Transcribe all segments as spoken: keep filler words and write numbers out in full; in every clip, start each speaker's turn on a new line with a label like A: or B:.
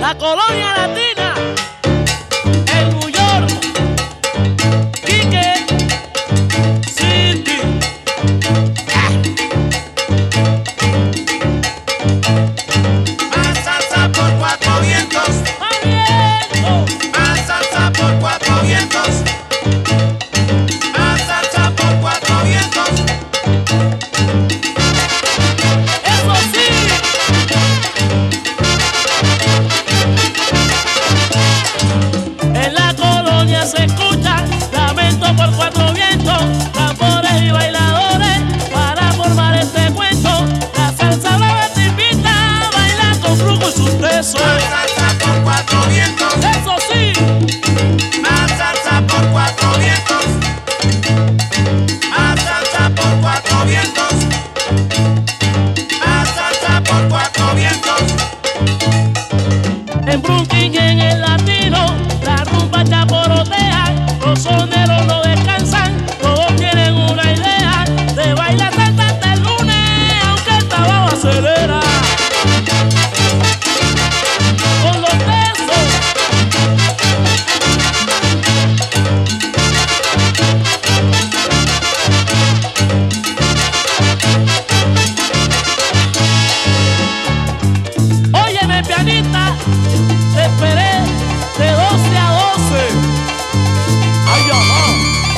A: la colonia latina, el New York, Quique City. Ah.
B: Más salsa por cuatro vientos.
A: ¡Más vientos!
B: Más salsa por cuatro vientos. Más salsa por cuatro vientos.
A: ¡Eso sí! En la colonia se escucha lamento por cuatro vientos, tambores y bailadores para formar este cuento. La salsa brava te invita a bailar con flujo y sus tesos.
B: Más salsa por cuatro vientos.
A: ¡Eso sí!
B: Más salsa por cuatro vientos. Más salsa por cuatro vientos. Más salsa por cuatro vientos.
A: En Brooklyn y en el latino, la rumba chaporotea, los soneros no descansan, todos tienen una idea de bailar salsa hasta el lunes, aunque el trabajo acelera. Con los besos, óyeme pianista, te esperé de doce a doce. ¡Ay, ajá!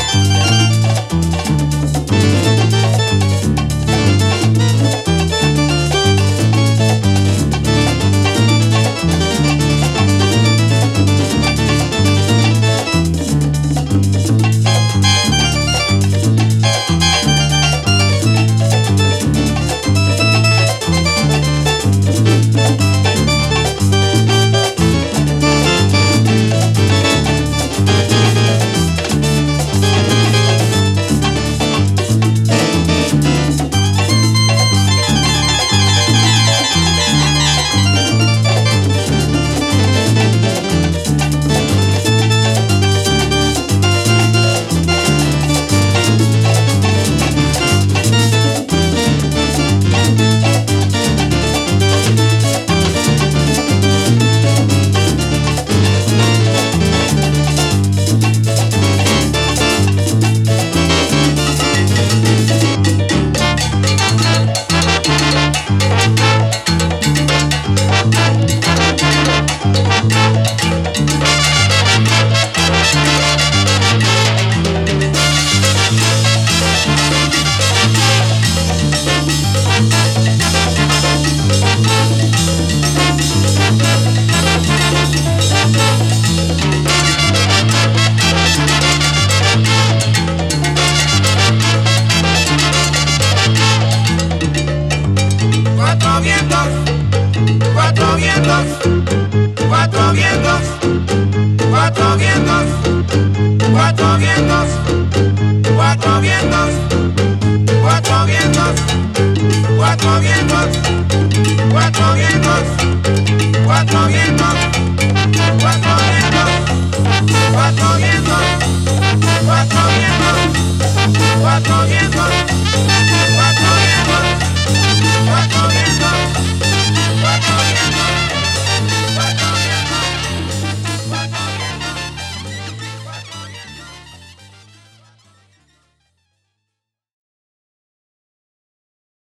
B: Cuatro vientos. Cuatro vientos. Cuatro vientos. Cuatro vientos. Cuatro vientos. Cuatro vientos. Cuatro vientos. Cuatro vientos.